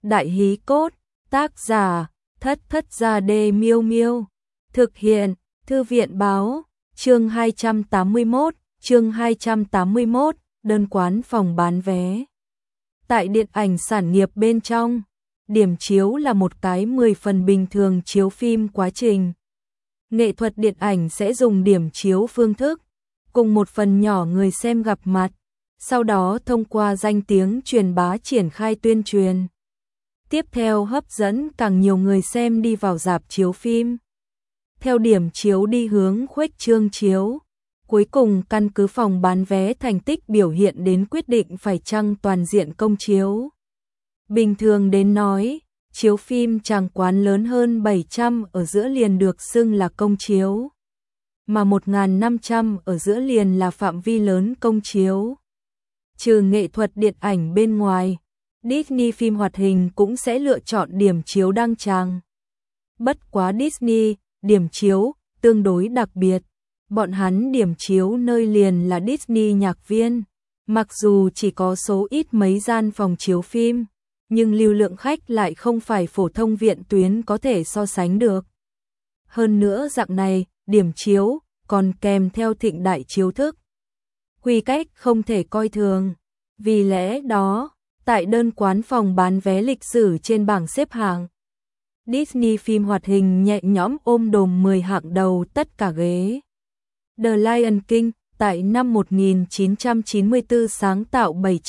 Đại hí cốt, tác giả, Thất Thất Gia Đê Miêu Miêu. Thực hiện, Thư viện báo, chương 281, đơn quán phòng bán vé. Tại điện ảnh sản nghiệp bên trong, điểm chiếu là một cái 10 phần bình thường chiếu phim quá trình. Nghệ thuật điện ảnh sẽ dùng điểm chiếu phương thức, cùng một phần nhỏ người xem gặp mặt, sau đó thông qua danh tiếng truyền bá triển khai tuyên truyền. Tiếp theo hấp dẫn càng nhiều người xem đi vào rạp chiếu phim. Theo điểm chiếu đi hướng khuếch trương chiếu, cuối cùng căn cứ phòng bán vé thành tích biểu hiện đến quyết định phải chăng toàn diện công chiếu. Bình thường đến nói, chiếu phim tràng quán lớn hơn 700 ở giữa liền được xưng là công chiếu, mà 1.500 ở giữa liền là phạm vi lớn công chiếu. Trừ nghệ thuật điện ảnh bên ngoài, Disney phim hoạt hình cũng sẽ lựa chọn điểm chiếu đăng tràng. Bất quá Disney, điểm chiếu tương đối đặc biệt. Bọn hắn điểm chiếu nơi liền là Disney nhạc viên. Mặc dù chỉ có số ít mấy gian phòng chiếu phim, nhưng lưu lượng khách lại không phải phổ thông viện tuyến có thể so sánh được. Hơn nữa dạng này, điểm chiếu còn kèm theo thịnh đại chiếu thức. Quy cách không thể coi thường. Vì lẽ đó, tại đơn quán phòng bán vé lịch sử trên bảng xếp hạng, Disney phim hoạt hình nhẹ nhõm ôm đồm 10 hạng đầu tất cả ghế. The Lion King tại năm 1994 sáng tạo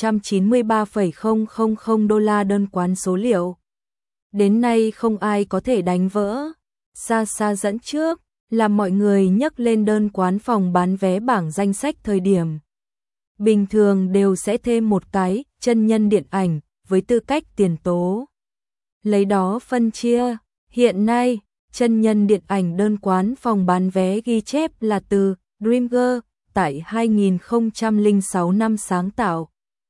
793,000 đô la đơn quán số liệu. Đến nay không ai có thể đánh vỡ. Xa xa dẫn trước là mọi người nhắc lên đơn quán phòng bán vé bảng danh sách thời điểm. Bình thường đều sẽ thêm một cái chân nhân điện ảnh với tư cách tiền tố. Lấy đó phân chia, hiện nay, chân nhân điện ảnh đơn quán phòng bán vé ghi chép là từ DreamWorks tại 2006 năm sáng tạo.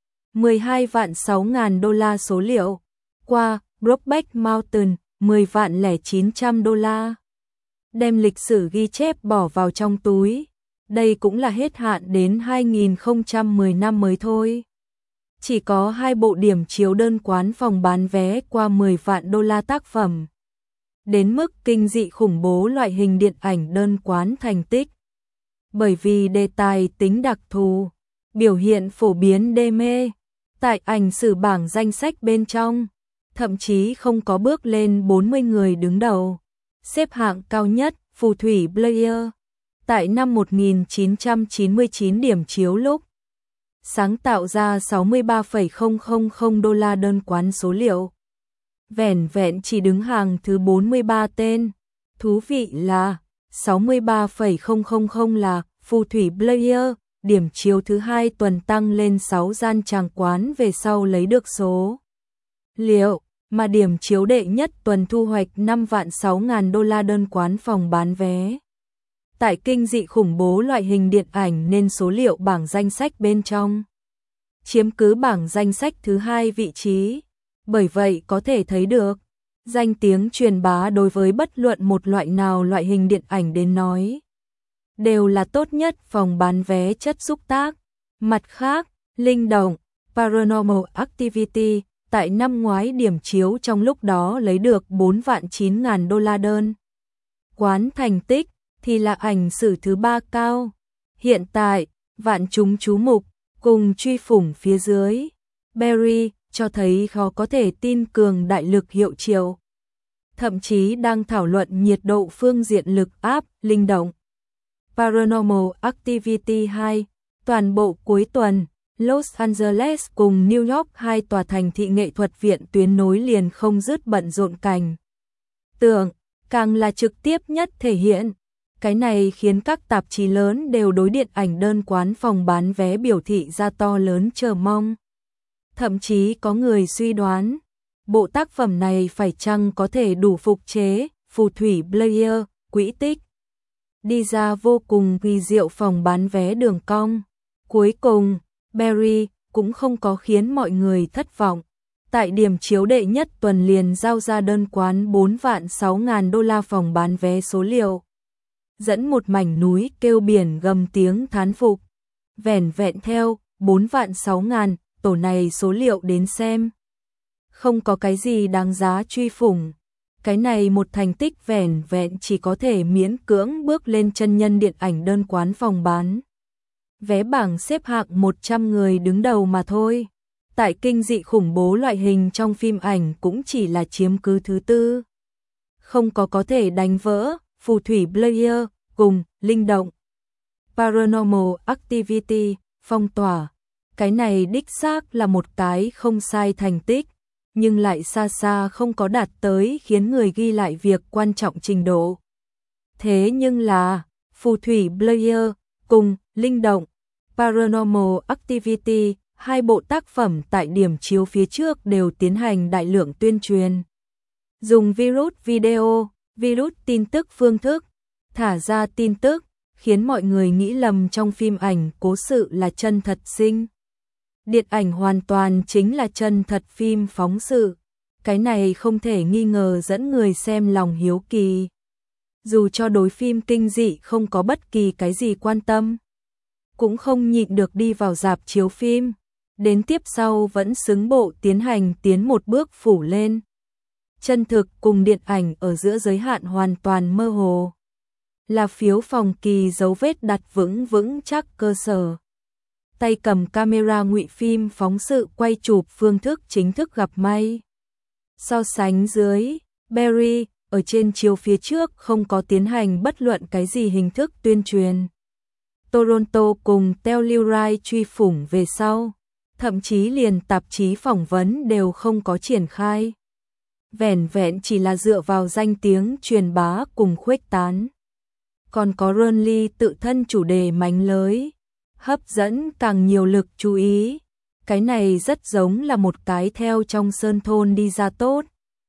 12.600.000 đô la số liệu, qua Brokeback Mountain 10.900.000 đô la. Đem lịch sử ghi chép bỏ vào trong túi, đây cũng là hết hạn đến 2010 năm mới thôi. Chỉ có 2 bộ điểm chiếu đơn quán phòng bán vé qua 10 vạn đô la tác phẩm. Đến mức kinh dị khủng bố loại hình điện ảnh đơn quán thành tích. Bởi vì đề tài tính đặc thù, biểu hiện phổ biến đê mê, tại ảnh sử bảng danh sách bên trong, thậm chí không có bước lên 40 người đứng đầu. Xếp hạng cao nhất, Phù thủy Blair, tại năm 1999 điểm chiếu lúc sáng tạo ra 63,000 đô la đơn quán số liệu. Vẻn vẹn chỉ đứng hàng thứ 43 tên. Thú vị là 63,000 là Phù thủy Blair, điểm chiếu thứ 2 tuần tăng lên 6 gian tràng quán về sau lấy được số liệu, mà điểm chiếu đệ nhất tuần thu hoạch 5.600.000 đô la đơn quán phòng bán vé. Tại kinh dị khủng bố loại hình điện ảnh nên số liệu bảng danh sách bên trong chiếm cứ bảng danh sách thứ 2 vị trí. Bởi vậy có thể thấy được, danh tiếng truyền bá đối với bất luận một loại nào loại hình điện ảnh đến nói, đều là tốt nhất phòng bán vé chất xúc tác. Mặt khác, linh động, Paranormal Activity, tại năm ngoái điểm chiếu trong lúc đó lấy được 4.900.000 đô la đơn quán thành tích, thì là ảnh sử thứ 3 cao. Hiện tại, vạn chúng chú mục, cùng truy phủng phía dưới, Barry, cho thấy khó có thể tin cường đại lực hiệu triệu. Thậm chí đang thảo luận nhiệt độ phương diện lực áp, linh động. Paranormal Activity 2, toàn bộ cuối tuần, Los Angeles cùng New York, 2 tòa thành thị nghệ thuật viện tuyến nối liền không dứt bận rộn cảnh tượng, càng là trực tiếp nhất thể hiện. Cái này khiến các tạp chí lớn đều đối điện ảnh đơn quán phòng bán vé biểu thị ra to lớn chờ mong. Thậm chí có người suy đoán, bộ tác phẩm này phải chăng có thể đủ phục chế Phù thủy Blair, quỹ tích. Đi ra vô cùng kỳ diệu phòng bán vé đường cong. Cuối cùng, Barry cũng không có khiến mọi người thất vọng. Tại điểm chiếu đệ nhất tuần liền giao ra đơn quán 4.600.000 đô la phòng bán vé số liệu. Dẫn một mảnh núi kêu biển gầm tiếng thán phục. Vẻn vẹn theo 4.600.000 tổ này số liệu đến xem. Không có cái gì đáng giá truy phủng. Cái này một thành tích vẻn vẹn chỉ có thể miễn cưỡng bước lên chân nhân điện ảnh đơn quán phòng bán vé bảng xếp hạng 100 người đứng đầu mà thôi. Tại kinh dị khủng bố loại hình trong phim ảnh cũng chỉ là chiếm cứ thứ tư. Không có thể đánh vỡ Phù thủy Blair cùng Linh động Paranormal Activity phong tỏa. Cái này đích xác là một cái không sai thành tích, nhưng lại xa xa không có đạt tới khiến người ghi lại việc quan trọng trình độ. Thế nhưng là, Phù thủy Blair cùng Linh động Paranormal Activity, hai bộ tác phẩm tại điểm chiếu phía trước đều tiến hành đại lượng tuyên truyền. Dùng virus video, virus tin tức phương thức, thả ra tin tức, khiến mọi người nghĩ lầm trong phim ảnh cố sự là chân thật sinh. Điện ảnh hoàn toàn chính là chân thật phim phóng sự. Cái này không thể nghi ngờ dẫn người xem lòng hiếu kỳ. Dù cho đối phim kinh dị không có bất kỳ cái gì quan tâm, cũng không nhịn được đi vào rạp chiếu phim. Đến tiếp sau vẫn xứng bộ tiến một bước phủ lên. Chân thực cùng điện ảnh ở giữa giới hạn hoàn toàn mơ hồ. Là phiếu phòng kỳ dấu vết đặt vững chắc cơ sở. Tay cầm camera ngụy phim phóng sự quay chụp phương thức chính thức gặp may. So sánh dưới, Barry ở trên chiếu phía trước không có tiến hành bất luận cái gì hình thức tuyên truyền. Toronto cùng Telluride truy phủng về sau, thậm chí liền tạp chí phỏng vấn đều không có triển khai. Vẻn vẹn chỉ là dựa vào danh tiếng truyền bá cùng khuếch tán. Còn có Ronly tự thân chủ đề mánh lới, hấp dẫn càng nhiều lực chú ý. Cái này rất giống là một cái theo trong sơn thôn đi ra tốt.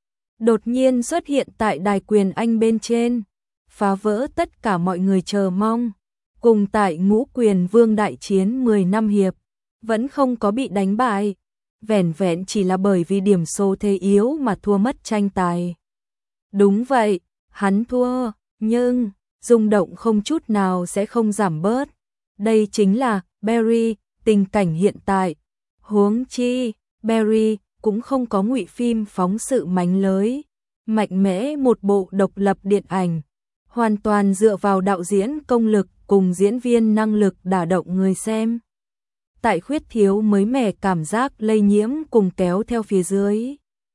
Đột nhiên xuất hiện tại đài quyền Anh bên trên, phá vỡ tất cả mọi người chờ mong. Cùng tại Ngũ Quyền Vương đại chiến 10 năm hiệp, vẫn không có bị đánh bại. Vẻn vẹn chỉ là bởi vì điểm số thế yếu mà thua mất tranh tài. Đúng vậy, hắn thua, nhưng rung động không chút nào sẽ không giảm bớt. Đây chính là Barry, tình cảnh hiện tại. Huống chi, Barry cũng không có ngụy phim phóng sự mánh lới, mạnh mẽ một bộ độc lập điện ảnh, hoàn toàn dựa vào đạo diễn công lực cùng diễn viên năng lực đả động người xem. Tại khuyết thiếu mới mẻ cảm giác lây nhiễm cùng kéo theo phía dưới.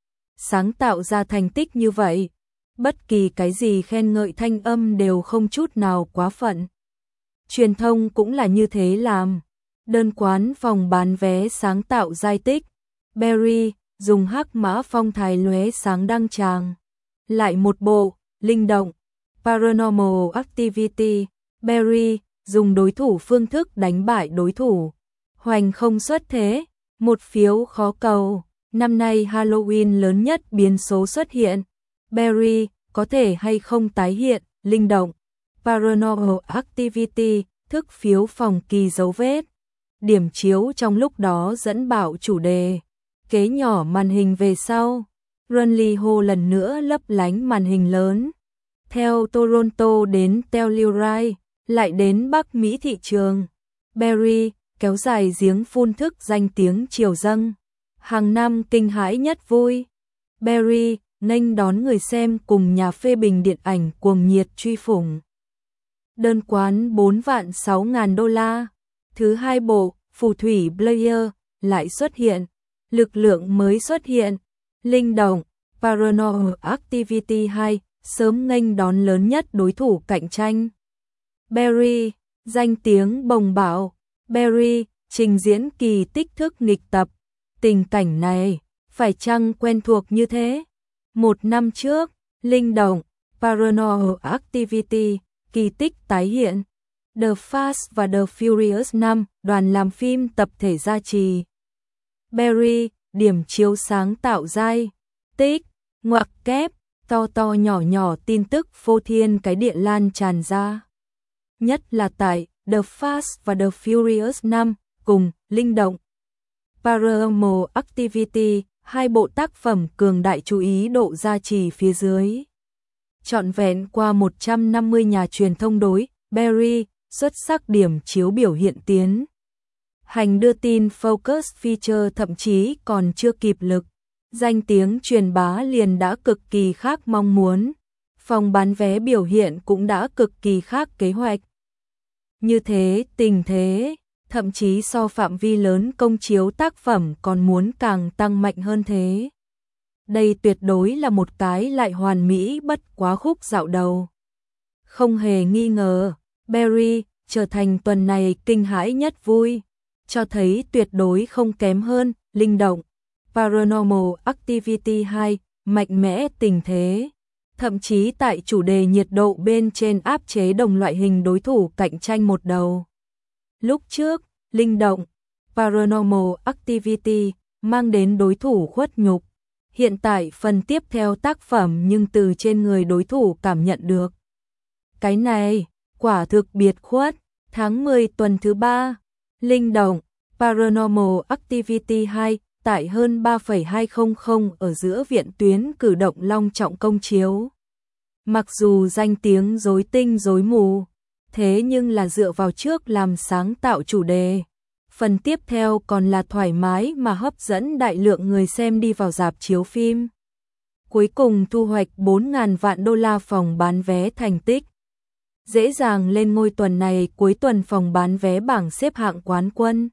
Sáng tạo ra thành tích như vậy, bất kỳ cái gì khen ngợi thanh âm đều không chút nào quá phận. Truyền thông cũng là như thế làm. Đơn quán phòng bán vé sáng tạo giai tích. Barry dùng hắc mã phong thái lóe sáng đăng tràng. Lại một bộ, Linh động Paranormal Activity. Barry dùng đối thủ phương thức đánh bại đối thủ. Hoành không xuất thế, một phiếu khó cầu. Năm nay Halloween lớn nhất biến số xuất hiện. Barry có thể hay không tái hiện, Linh động Paranormal Activity, thức phiếu phòng kỳ dấu vết. Điểm chiếu trong lúc đó dẫn bảo chủ đề. Kế nhỏ màn hình về sau. Ronly Ho lần nữa lấp lánh màn hình lớn. Theo Toronto đến Telluride, lại đến Bắc Mỹ thị trường. Barry kéo dài giếng phun thức danh tiếng triều dâng. Hàng năm kinh hãi nhất vui. Barry nghênh đón người xem cùng nhà phê bình điện ảnh cuồng nhiệt truy phủng. Đơn quán 4.600.000 đô la. Thứ hai bộ, Phù thủy Blair lại xuất hiện. Lực lượng mới xuất hiện. Linh động Paranormal Activity 2 sớm nghênh đón lớn nhất đối thủ cạnh tranh. Barry danh tiếng bồng bão. Barry trình diễn kỳ tích thức nghịch tập. Tình cảnh này phải chăng quen thuộc như thế? Một năm trước, Linh động Paranormal Activity kỳ tích tái hiện. The Fast và The Furious 5 đoàn làm phim tập thể gia trì. Barry điểm chiếu sáng tạo giai tích ngoặc kép to nhỏ tin tức phô thiên cái địa lan tràn ra. Nhất là tại The Fast và The Furious 5 cùng Linh động Paranormal Activity, hai bộ tác phẩm cường đại chú ý độ gia trì phía dưới. Trọn vẹn qua 150 nhà truyền thông đối Barry xuất sắc điểm chiếu biểu hiện tiến hành đưa tin Focus Feature thậm chí còn chưa kịp lực danh tiếng truyền bá liền đã cực kỳ khác mong muốn, phòng bán vé biểu hiện cũng đã cực kỳ khác kế hoạch. Như thế, tình thế, thậm chí so phạm vi lớn công chiếu tác phẩm còn muốn càng tăng mạnh hơn thế. Đây tuyệt đối là một cái lại hoàn mỹ bất quá khúc dạo đầu. Không hề nghi ngờ, Barry trở thành tuần này kinh hãi nhất vui, cho thấy tuyệt đối không kém hơn Linh động, Paranormal Activity 2, mạnh mẽ tình thế. Thậm chí tại chủ đề nhiệt độ bên trên áp chế đồng loại hình đối thủ cạnh tranh một đầu. Lúc trước, Linh động, Paranormal Activity mang đến đối thủ khuất nhục. Hiện tại phần tiếp theo tác phẩm nhưng từ trên người đối thủ cảm nhận được. Cái này, quả thực biệt khuất. Tháng 10 tuần thứ 3, Linh động, Paranormal Activity 2 tại hơn 3,200 ở giữa viện tuyến cử động long trọng công chiếu. Mặc dù danh tiếng rối tinh rối mù, thế nhưng là dựa vào trước làm sáng tạo chủ đề. Phần tiếp theo còn là thoải mái mà hấp dẫn đại lượng người xem đi vào rạp chiếu phim. Cuối cùng thu hoạch 4.000 vạn đô la phòng bán vé thành tích. Dễ dàng lên ngôi tuần này cuối tuần phòng bán vé bảng xếp hạng quán quân.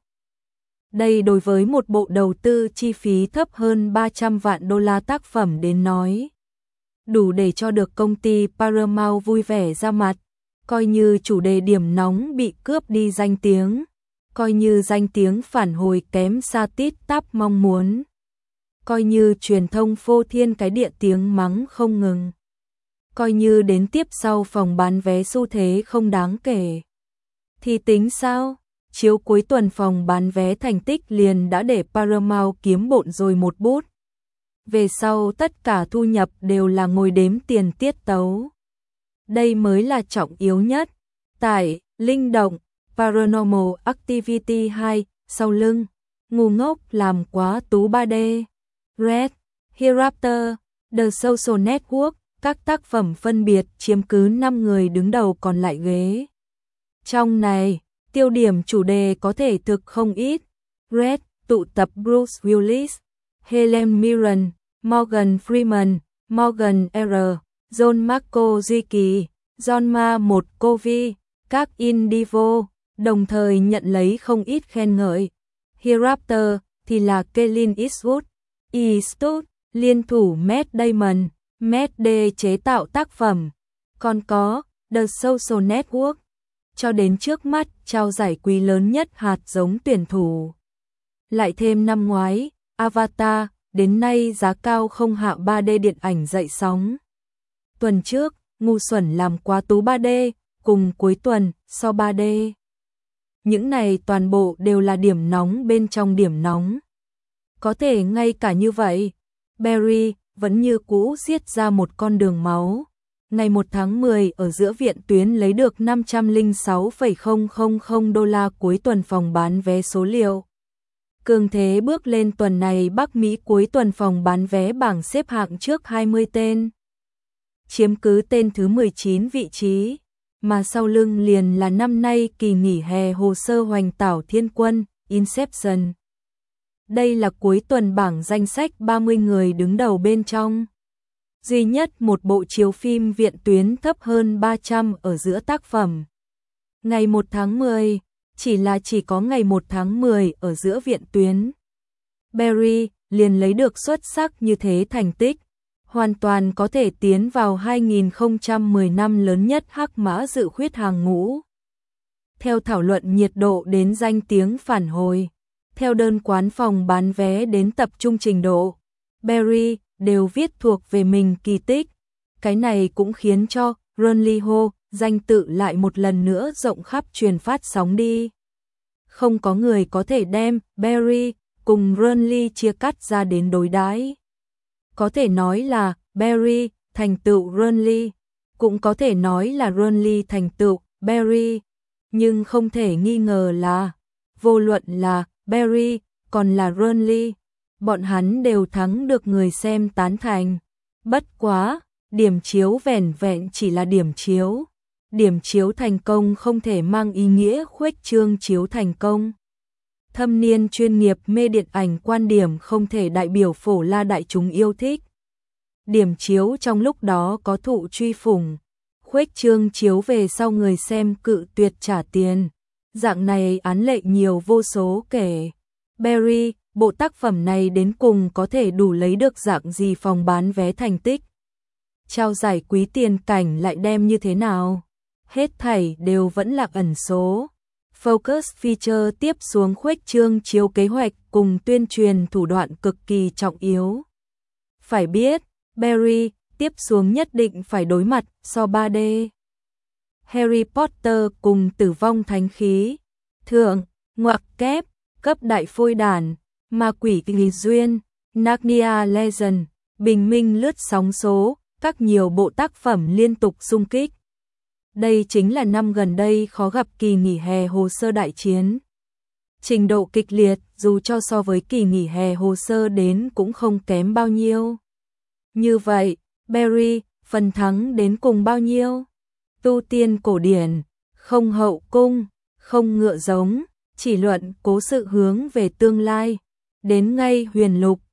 Đây đối với một bộ đầu tư chi phí thấp hơn 300 vạn đô la tác phẩm đến nói. Đủ để cho được công ty Paramount vui vẻ ra mặt, coi như chủ đề điểm nóng bị cướp đi danh tiếng, coi như danh tiếng phản hồi kém xa tít tắp mong muốn, coi như truyền thông phô thiên cái địa tiếng mắng không ngừng, coi như đến tiếp sau phòng bán vé xu thế không đáng kể. Thì tính sao? Chiếu cuối tuần phòng bán vé thành tích liền đã để Paramount kiếm bộn rồi một bút. Về sau tất cả thu nhập đều là ngồi đếm tiền tiết tấu. Đây mới là trọng yếu nhất. Tại Linh động, Paranormal Activity 2, sau lưng, ngu ngốc làm quá tú 3D. Red, Hereafter, The Social Network, các tác phẩm phân biệt chiếm cứ 5 người đứng đầu còn lại ghế. Trong này, tiêu điểm chủ đề có thể thực không ít. Red, tụ tập Bruce Willis, Helen Mirren, Morgan Freeman, Morgan R, John Marco Duy Kỳ, John Ma một Covey, các Indivo, đồng thời nhận lấy không ít khen ngợi. Hereafter thì là Clint Eastwood, liên thủ Matt Damon, Matt D chế tạo tác phẩm. Còn có The Social Network, cho đến trước mắt trao giải quý lớn nhất hạt giống tuyển thủ. Lại thêm năm ngoái, Avatar, đến nay giá cao không hạ 3D điện ảnh dậy sóng. Tuần trước, ngu xuẩn làm quá tú 3D, cùng cuối tuần, so 3D. Những này toàn bộ đều là điểm nóng bên trong điểm nóng. Có thể ngay cả như vậy, Barry vẫn như cũ giết ra một con đường máu. Ngày 1 tháng 10 ở giữa viện tuyến lấy được 506,000 đô la cuối tuần phòng bán vé số liệu. Cường thế bước lên tuần này Bắc Mỹ cuối tuần phòng bán vé bảng xếp hạng trước 20 tên. Chiếm cứ tên thứ 19 vị trí, mà sau lưng liền là năm nay kỳ nghỉ hè hồ sơ hoành tảo thiên quân, Inception. Đây là cuối tuần bảng danh sách 30 người đứng đầu bên trong. Duy nhất một bộ chiếu phim viện tuyến thấp hơn 300 ở giữa tác phẩm. Ngày 1 tháng 10, chỉ có ngày 1 tháng 10 ở giữa viện tuyến. Barry liền lấy được xuất sắc như thế thành tích, hoàn toàn có thể tiến vào 2010 năm lớn nhất hắc mã dự khuyết hàng ngũ. Theo thảo luận nhiệt độ đến danh tiếng phản hồi, theo đơn quán phòng bán vé đến tập trung trình độ, Barry đều viết thuộc về mình kỳ tích. Cái này cũng khiến cho Runliho danh tự lại một lần nữa rộng khắp truyền phát sóng đi. Không có người có thể đem Barry cùng Runli chia cắt ra đến đối đãi. Có thể nói là Barry thành tựu Runli, cũng có thể nói là Runli thành tựu Barry, nhưng không thể nghi ngờ là vô luận là Barry còn là Runli, bọn hắn đều thắng được người xem tán thành. Bất quá, điểm chiếu vẻn vẹn chỉ là điểm chiếu. Điểm chiếu thành công không thể mang ý nghĩa khuếch trương chiếu thành công. thâm niên chuyên nghiệp mê điện ảnh quan điểm không thể đại biểu phổ la đại chúng yêu thích. Điểm chiếu trong lúc đó có thụ truy phủng, khuếch trương chiếu về sau người xem cự tuyệt trả tiền. Dạng này án lệ nhiều vô số kể. Barry, bộ tác phẩm này đến cùng có thể đủ lấy được dạng gì phòng bán vé thành tích? Trao giải quý tiền cảnh lại đem như thế nào? Hết thảy đều vẫn là ẩn số. Focus Feature tiếp xuống khuếch trương chiếu kế hoạch cùng tuyên truyền thủ đoạn cực kỳ trọng yếu. Phải biết, Barry tiếp xuống nhất định phải đối mặt so 3D. Harry Potter cùng Tử vong thánh khí, thượng, ngoặc kép, cấp đại phôi đản, ma quỷ kỳ duyên, Narnia Legend, bình minh lướt sóng số, các nhiều bộ tác phẩm liên tục xung kích. Đây chính là năm gần đây khó gặp kỳ nghỉ hè hồ sơ đại chiến. Trình độ kịch liệt dù cho so với kỳ nghỉ hè hồ sơ đến cũng không kém bao nhiêu. Như vậy, Barry, phần thắng đến cùng bao nhiêu? Tu tiên cổ điển, không hậu cung, không ngựa giống, chỉ luận cố sự hướng về tương lai. Đến ngay huyền lục,